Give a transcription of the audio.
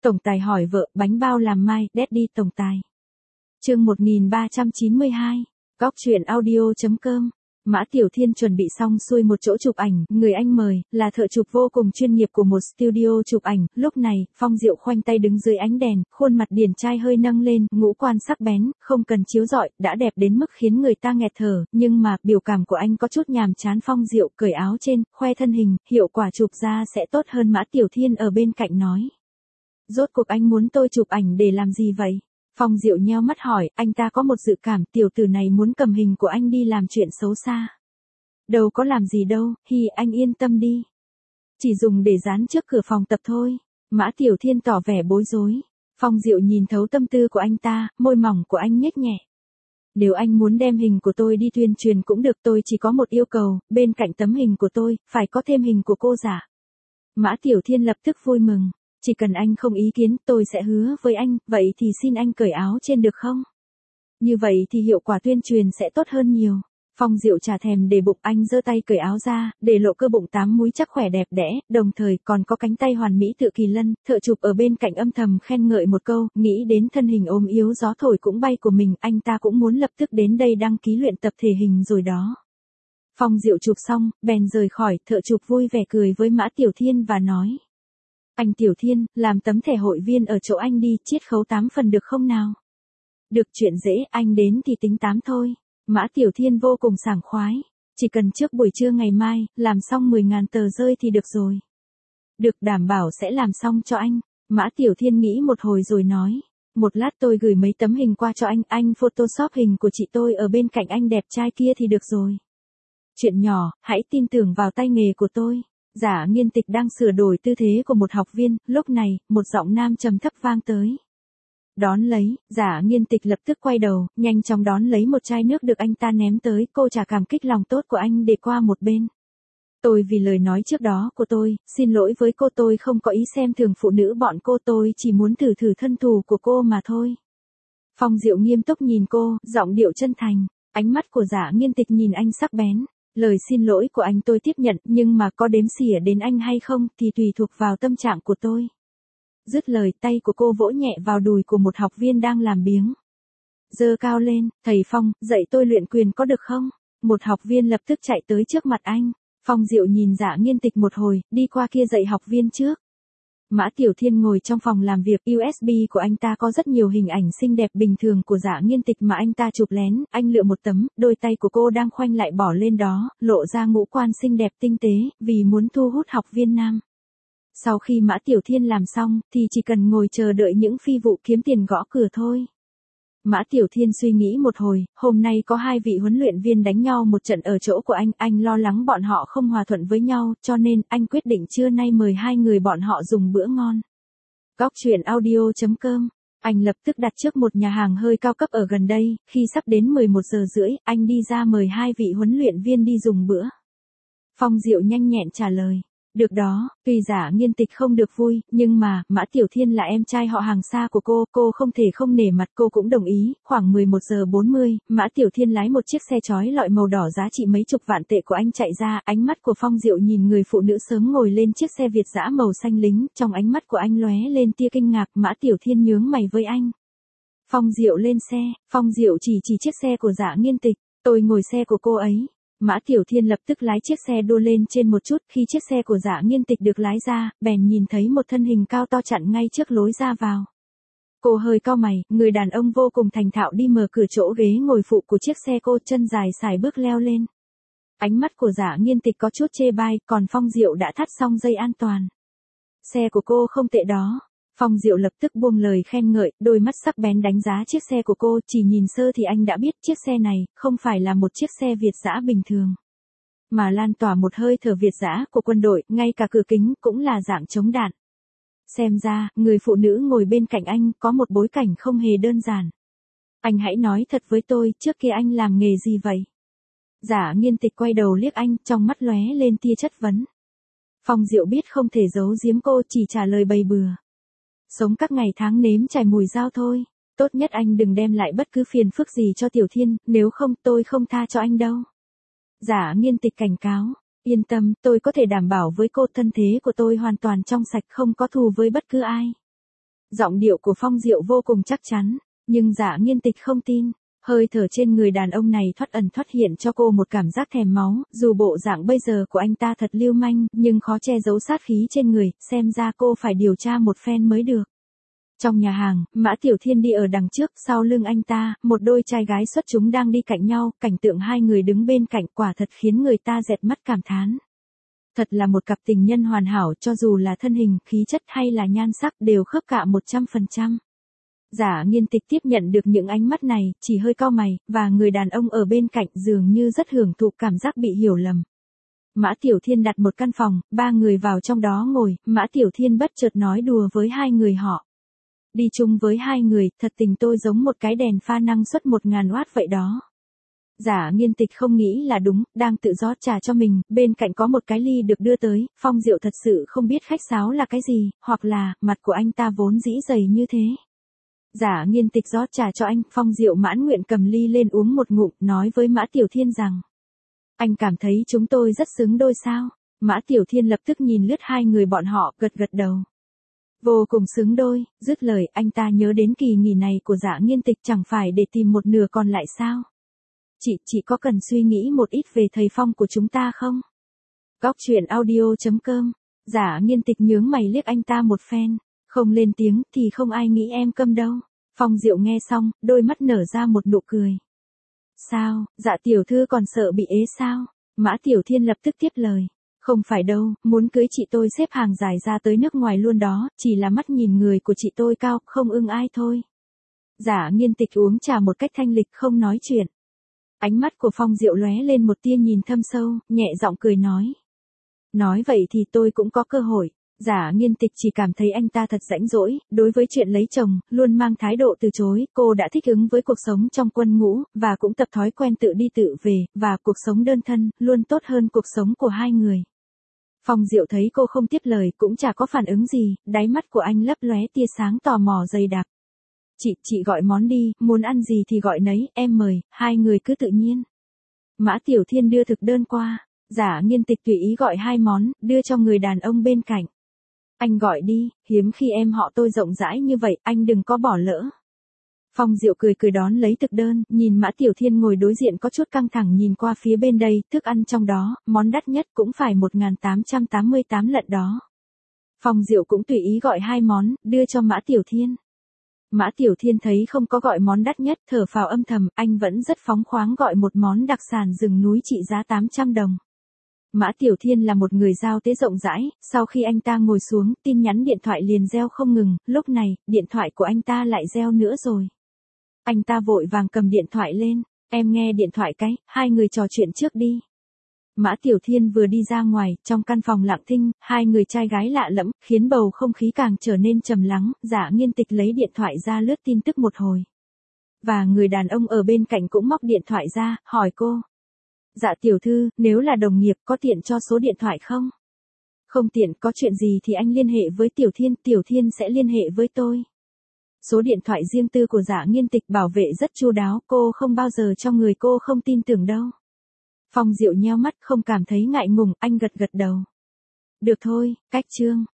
Tổng tài hỏi vợ, bánh bao làm mai, Daddy tổng tài. Chương 1392. Góc truyện audio.com. Mã Tiểu Thiên chuẩn bị xong xuôi một chỗ chụp ảnh, người anh mời, là thợ chụp vô cùng chuyên nghiệp của một studio chụp ảnh, lúc này, Phong Diệu khoanh tay đứng dưới ánh đèn, khuôn mặt điển trai hơi nâng lên, ngũ quan sắc bén, không cần chiếu rọi, đã đẹp đến mức khiến người ta nghẹt thở, nhưng mà, biểu cảm của anh có chút nhàm chán. Phong Diệu cởi áo trên, khoe thân hình, hiệu quả chụp ra sẽ tốt hơn. Mã Tiểu Thiên ở bên cạnh nói. Rốt cuộc anh muốn tôi chụp ảnh để làm gì vậy? Phong Diệu nheo mắt hỏi, anh ta có một dự cảm tiểu tử này muốn cầm hình của anh đi làm chuyện xấu xa. Đâu có làm gì đâu, anh yên tâm đi. Chỉ dùng để dán trước cửa phòng tập thôi. Mã Tiểu Thiên tỏ vẻ bối rối. Phong Diệu nhìn thấu tâm tư của anh ta, môi mỏng của anh nhếch nhẹ. Nếu anh muốn đem hình của tôi đi tuyên truyền cũng được, tôi chỉ có một yêu cầu, bên cạnh tấm hình của tôi, phải có thêm hình của cô giả. Mã Tiểu Thiên lập tức vui mừng. Chỉ cần anh không ý kiến, tôi sẽ hứa với anh, vậy thì xin anh cởi áo trên được không? Như vậy thì hiệu quả tuyên truyền sẽ tốt hơn nhiều. Phong Diệu chả thèm để bụng, anh giơ tay cởi áo ra, để lộ cơ bụng 8 múi chắc khỏe đẹp đẽ, đồng thời còn có cánh tay hoàn mỹ tựa kỳ lân. Thợ chụp ở bên cạnh âm thầm khen ngợi một câu, nghĩ đến thân hình ốm yếu gió thổi cũng bay của mình, anh ta cũng muốn lập tức đến đây đăng ký luyện tập thể hình rồi đó. Phong Diệu chụp xong, bèn rời khỏi, thợ chụp vui vẻ cười với Mã Tiểu Thiên và nói. Anh Tiểu Thiên, làm tấm thẻ hội viên ở chỗ anh đi, chiết khấu 8 phần được không nào? Được, chuyện dễ, anh đến thì tính 8 thôi. Mã Tiểu Thiên vô cùng sảng khoái. Chỉ cần trước buổi trưa ngày mai, làm xong 10.000 tờ rơi thì được rồi. Được, đảm bảo sẽ làm xong cho anh. Mã Tiểu Thiên nghĩ một hồi rồi nói. Một lát tôi gửi mấy tấm hình qua cho anh photoshop hình của chị tôi ở bên cạnh anh đẹp trai kia thì được rồi. Chuyện nhỏ, hãy tin tưởng vào tay nghề của tôi. Giả Nghiên Tịch đang sửa đổi tư thế của một học viên, lúc này, một giọng nam trầm thấp vang tới. Đón lấy, Giả Nghiên Tịch lập tức quay đầu, nhanh chóng đón lấy một chai nước được anh ta ném tới, cô trả cảm kích lòng tốt của anh để qua một bên. Tôi vì lời nói trước đó của tôi, xin lỗi với cô, tôi không có ý xem thường phụ nữ bọn cô, tôi chỉ muốn thử thân thủ của cô mà thôi. Phong Diệu nghiêm túc nhìn cô, giọng điệu chân thành, ánh mắt của Giả Nghiên Tịch nhìn anh sắc bén. Lời xin lỗi của anh tôi tiếp nhận, nhưng mà có đếm xỉa đến anh hay không thì tùy thuộc vào tâm trạng của tôi. Dứt lời, tay của cô vỗ nhẹ vào đùi của một học viên đang làm biếng. Giơ cao lên, thầy Phong, dạy tôi luyện quyền có được không? Một học viên lập tức chạy tới trước mặt anh. Phong Diệu nhìn Giả Nghiên Tịch một hồi, đi qua kia dạy học viên trước. Mã Tiểu Thiên ngồi trong phòng làm việc, USB của anh ta có rất nhiều hình ảnh xinh đẹp bình thường của Giả Nghiên Tịch mà anh ta chụp lén, anh lựa một tấm, đôi tay của cô đang khoanh lại bỏ lên đó, lộ ra ngũ quan xinh đẹp tinh tế, vì muốn thu hút học viên nam. Sau khi Mã Tiểu Thiên làm xong, thì chỉ cần ngồi chờ đợi những phi vụ kiếm tiền gõ cửa thôi. Mã Tiểu Thiên suy nghĩ một hồi, hôm nay có 2 vị huấn luyện viên đánh nhau một trận ở chỗ của anh lo lắng bọn họ không hòa thuận với nhau, cho nên anh quyết định trưa nay mời 2 người bọn họ dùng bữa ngon. Góc truyện audio.com. Anh lập tức đặt trước một nhà hàng hơi cao cấp ở gần đây, khi sắp đến 11 giờ rưỡi, anh đi ra mời 2 vị huấn luyện viên đi dùng bữa. Phong Diệu nhanh nhẹn trả lời. Được đó, tuy Giả Nghiên Tịch không được vui, nhưng mà, Mã Tiểu Thiên là em trai họ hàng xa của cô không thể không nể mặt, cô cũng đồng ý. Khoảng 11 giờ 40, Mã Tiểu Thiên lái một chiếc xe chói lọi màu đỏ giá trị mấy chục vạn tệ của anh chạy ra, ánh mắt của Phong Diệu nhìn người phụ nữ sớm ngồi lên chiếc xe Việt dã màu xanh lính, trong ánh mắt của anh lóe lên tia kinh ngạc. Mã Tiểu Thiên nhướng mày với anh. Phong Diệu lên xe, Phong Diệu chỉ chiếc xe của Giả Nghiên Tịch, tôi ngồi xe của cô ấy. Mã Tiểu Thiên lập tức lái chiếc xe đua lên trên một chút, khi chiếc xe của Giả Nghiên Tịch được lái ra, bèn nhìn thấy một thân hình cao to chặn ngay trước lối ra vào. Cô hơi cau mày, người đàn ông vô cùng thành thạo đi mở cửa chỗ ghế ngồi phụ của chiếc xe, cô chân dài sải bước leo lên. Ánh mắt của Giả Nghiên Tịch có chút chê bai, còn Phong Diệu đã thắt xong dây an toàn. Xe của cô không tệ đó. Phong Diệu lập tức buông lời khen ngợi, đôi mắt sắc bén đánh giá chiếc xe của cô, chỉ nhìn sơ thì anh đã biết chiếc xe này, không phải là một chiếc xe Việt dã bình thường. Mà lan tỏa một hơi thở Việt dã của quân đội, ngay cả cửa kính cũng là dạng chống đạn. Xem ra, người phụ nữ ngồi bên cạnh anh có một bối cảnh không hề đơn giản. Anh hãy nói thật với tôi, trước kia anh làm nghề gì vậy? Giả Nghiên Tịch quay đầu liếc anh, trong mắt lóe lên tia chất vấn. Phong Diệu biết không thể giấu giếm cô, chỉ trả lời bày bừa. Sống các ngày tháng nếm trải mùi dao thôi, tốt nhất anh đừng đem lại bất cứ phiền phức gì cho Tiểu Thiên, nếu không tôi không tha cho anh đâu. Giả Nghiên Tịch cảnh cáo, yên tâm, tôi có thể đảm bảo với cô thân thế của tôi hoàn toàn trong sạch, không có thù với bất cứ ai. Giọng điệu của Phong Diệu vô cùng chắc chắn, nhưng Dạ Nghiên Tịch không tin. Hơi thở trên người đàn ông này thoắt ẩn thoắt hiện cho cô một cảm giác thèm máu, dù bộ dạng bây giờ của anh ta thật lưu manh, nhưng khó che giấu sát khí trên người, xem ra cô phải điều tra một phen mới được. Trong nhà hàng, Mã Tiểu Thiên đi ở đằng trước, sau lưng anh ta, một đôi trai gái xuất chúng đang đi cạnh nhau, cảnh tượng hai người đứng bên cạnh quả thật khiến người ta dẹt mắt cảm thán. Thật là một cặp tình nhân hoàn hảo, cho dù là thân hình, khí chất hay là nhan sắc đều khớp cả 100%. Dạ Nghiên Tịch tiếp nhận được những ánh mắt này, chỉ hơi cau mày, và người đàn ông ở bên cạnh dường như rất hưởng thụ cảm giác bị hiểu lầm. Mã Tiểu Thiên đặt một căn phòng, ba người vào trong đó ngồi, Mã Tiểu Thiên bất chợt nói đùa với hai người họ. Đi chung với hai người, thật tình tôi giống một cái đèn pha năng suất 1000W vậy đó. Dạ Nghiên Tịch không nghĩ là đúng, đang tự rót trà cho mình, bên cạnh có một cái ly được đưa tới, Phong Diệu thật sự không biết khách sáo là cái gì, hoặc là, mặt của anh ta vốn dĩ dày như thế. Dạ Nghiên Tịch rót trà cho anh, Phong Diệu mãn nguyện cầm ly lên uống một ngụm, nói với Mã Tiểu Thiên rằng. Anh cảm thấy chúng tôi rất xứng đôi sao? Mã Tiểu Thiên lập tức nhìn lướt hai người bọn họ, gật gật đầu. Vô cùng xứng đôi, dứt lời anh ta nhớ đến kỳ nghỉ này của Dạ Nghiên Tịch chẳng phải để tìm một nửa còn lại sao? Chị có cần suy nghĩ một ít về thầy Phong của chúng ta không? Góc truyện audio.com. Dạ Nghiên Tịch nhướng mày liếc anh ta một phen, không lên tiếng thì không ai nghĩ em câm đâu. Phong Diệu nghe xong, đôi mắt nở ra một nụ cười. Sao, Dạ tiểu thư còn sợ bị ế sao? Mã Tiểu Thiên lập tức tiếp lời. Không phải đâu, muốn cưới chị tôi xếp hàng dài ra tới nước ngoài luôn đó, chỉ là mắt nhìn người của chị tôi cao, không ưng ai thôi. Dạ Nghiên Tịch uống trà một cách thanh lịch không nói chuyện. Ánh mắt của Phong Diệu lóe lên một tia nhìn thâm sâu, nhẹ giọng cười nói. Nói vậy thì tôi cũng có cơ hội. Dạ Nghiên Tịch chỉ cảm thấy anh ta thật rãnh rỗi, đối với chuyện lấy chồng, luôn mang thái độ từ chối, cô đã thích ứng với cuộc sống trong quân ngũ, và cũng tập thói quen tự đi tự về, và cuộc sống đơn thân, luôn tốt hơn cuộc sống của hai người. Phong Diệu thấy cô không tiếp lời, cũng chả có phản ứng gì, đáy mắt của anh lấp lóe tia sáng tò mò dày đặc. Chị gọi món đi, muốn ăn gì thì gọi nấy, em mời, hai người cứ tự nhiên. Mã Tiểu Thiên đưa thực đơn qua, Dạ Nghiên Tịch tùy ý gọi hai món, đưa cho người đàn ông bên cạnh. Anh gọi đi, hiếm khi em họ tôi rộng rãi như vậy, anh đừng có bỏ lỡ. Phong Diệu cười cười đón lấy thực đơn, nhìn Mã Tiểu Thiên ngồi đối diện có chút căng thẳng nhìn qua phía bên đây, thức ăn trong đó, món đắt nhất cũng phải 1888 lận đó. Phong Diệu cũng tùy ý gọi hai món, đưa cho Mã Tiểu Thiên. Mã Tiểu Thiên thấy không có gọi món đắt nhất, thở phào âm thầm, anh vẫn rất phóng khoáng gọi một món đặc sản rừng núi trị giá 800 đồng. Mã Tiểu Thiên là một người giao tế rộng rãi, sau khi anh ta ngồi xuống, tin nhắn điện thoại liền reo không ngừng, lúc này, điện thoại của anh ta lại reo nữa rồi. Anh ta vội vàng cầm điện thoại lên, em nghe điện thoại cái, hai người trò chuyện trước đi. Mã Tiểu Thiên vừa đi ra ngoài, trong căn phòng lặng thinh, hai người trai gái lạ lẫm, khiến bầu không khí càng trở nên trầm lắng, Dạ Nghiên Tịch lấy điện thoại ra lướt tin tức một hồi. Và người đàn ông ở bên cạnh cũng móc điện thoại ra, hỏi cô. Dạ tiểu thư, nếu là đồng nghiệp có tiện cho số điện thoại không? Không tiện, có chuyện gì thì anh liên hệ với Tiểu Thiên sẽ liên hệ với tôi. Số điện thoại riêng tư của Dạ Nghiên Tịch bảo vệ rất chu đáo, cô không bao giờ cho người cô không tin tưởng đâu. Phong Diệu nheo mắt không cảm thấy ngại ngùng, anh gật gật đầu. Được thôi, cách chương.